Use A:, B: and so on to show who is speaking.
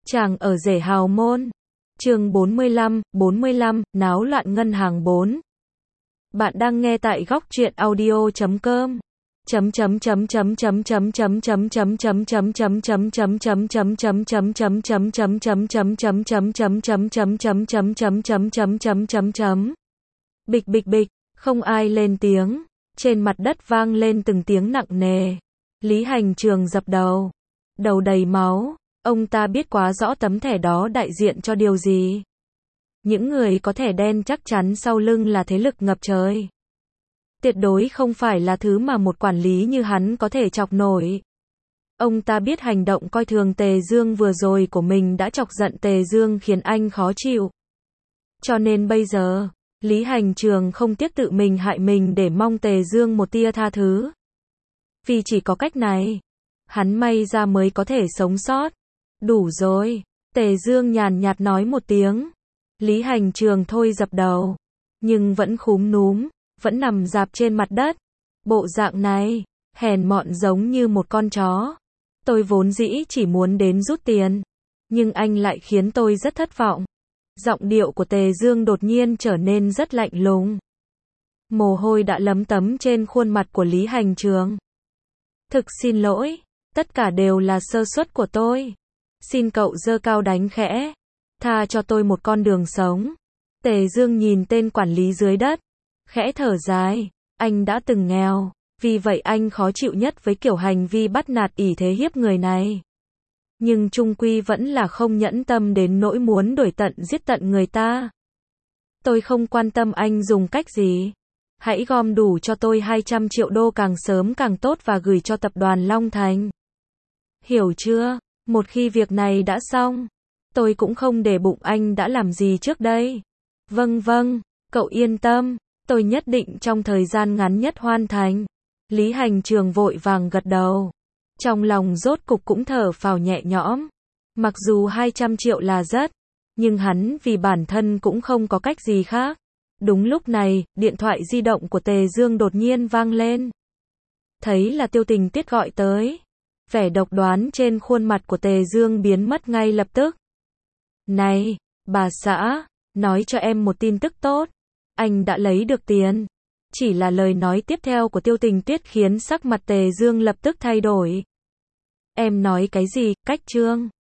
A: Chàng ở rể hào môn. Chương 45, náo loạn ngân hàng 4. Bạn đang nghe tại góc truyện audio.com. Bịch bịch bịch, không ai lên tiếng. Trên mặt đất vang lên từng tiếng nặng nề. Lý Hành Trường dập đầu. Đầu đầy máu. Ông ta biết quá rõ tấm thẻ đó đại diện cho điều gì. Những người có thẻ đen chắc chắn sau lưng là thế lực ngập trời. Tuyệt đối không phải là thứ mà một quản lý như hắn có thể chọc nổi. Ông ta biết hành động coi thường Tề Dương vừa rồi của mình đã chọc giận Tề Dương khiến anh khó chịu. Cho nên bây giờ, Lý Hành Trường không tiếc tự mình hại mình để mong Tề Dương một tia tha thứ. Vì chỉ có cách này, hắn may ra mới có thể sống sót. Đủ rồi, Tề Dương nhàn nhạt nói một tiếng. Lý Hành Trường thôi dập đầu, nhưng vẫn khúm núm, vẫn nằm rạp trên mặt đất. Bộ dạng này, hèn mọn giống như một con chó. Tôi vốn dĩ chỉ muốn đến rút tiền, nhưng anh lại khiến tôi rất thất vọng. Giọng điệu của Tề Dương đột nhiên trở nên rất lạnh lùng. Mồ hôi đã lấm tấm trên khuôn mặt của Lý Hành Trường. Thực xin lỗi, tất cả đều là sơ suất của tôi. Xin cậu giơ cao đánh khẽ, tha cho tôi một con đường sống. Tề Dương nhìn tên quản lý dưới đất, khẽ thở dài, anh đã từng nghèo, vì vậy anh khó chịu nhất với kiểu hành vi bắt nạt ỷ thế hiếp người này. Nhưng chung quy vẫn là không nhẫn tâm đến nỗi muốn đuổi tận giết tận người ta. Tôi không quan tâm anh dùng cách gì. Hãy gom đủ cho tôi 200 triệu đô càng sớm càng tốt và gửi cho tập đoàn Long Thành. Hiểu chưa? Một khi việc này đã xong, tôi cũng không để bụng anh đã làm gì trước đây. Vâng, cậu yên tâm, tôi nhất định trong thời gian ngắn nhất hoàn thành. Lý Hành Trường vội vàng gật đầu. Trong lòng rốt cục cũng thở phào nhẹ nhõm. Mặc dù 200 triệu là rất, nhưng hắn vì bản thân cũng không có cách gì khác. Đúng lúc này, điện thoại di động của Tề Dương đột nhiên vang lên. Thấy là Tiêu Tình Tuyết gọi tới. Vẻ độc đoán trên khuôn mặt của Tề Dương biến mất ngay lập tức. Này, bà xã, nói cho em một tin tức tốt. Anh đã lấy được tiền. Chỉ là lời nói tiếp theo của Tiêu Tình Tuyết khiến sắc mặt Tề Dương lập tức thay đổi. Em nói cái gì, Cách Trương?